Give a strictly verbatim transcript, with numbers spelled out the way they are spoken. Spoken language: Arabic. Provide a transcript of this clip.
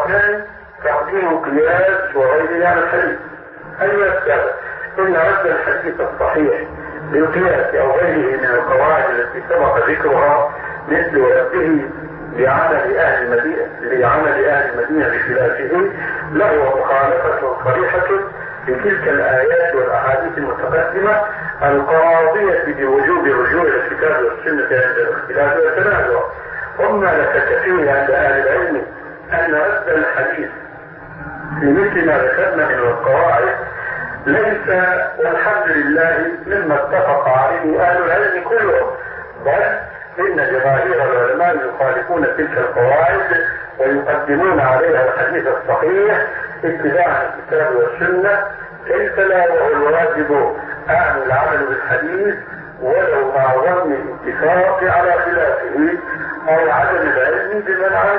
باطل تقديم قياس وغيره على الحديث. أيها السادة، إن رد الحديث الصحيح بالقياس أو غيره من القواعد التي سبق ذكرها مثل رده لعمل أهل المدينة لعمل أهل المدينة بخلافه له مخالفة صريحة لتلك الآيات والأحاديث المتقدمة القاضية بوجوب الرجوع إلى الكتاب والسنة عند الاختلاف والتنازع. ثم لا شك فيه عند أهل العلم أن رد الحديث لمثل ما ذكرنا من القواعد ليس والحمد لله مما اتفق عليه أهل العلم كلهم، بل إن جماهير العلماء يخالفون تلك القواعد ويقدمون عليها الحديث الصحيح اتباعا الكتاب والسنة. ليس له الواجب أعمل العمل بالحديث ولو مع ظن الاتفاق على خلافه أو عدم العلم بمن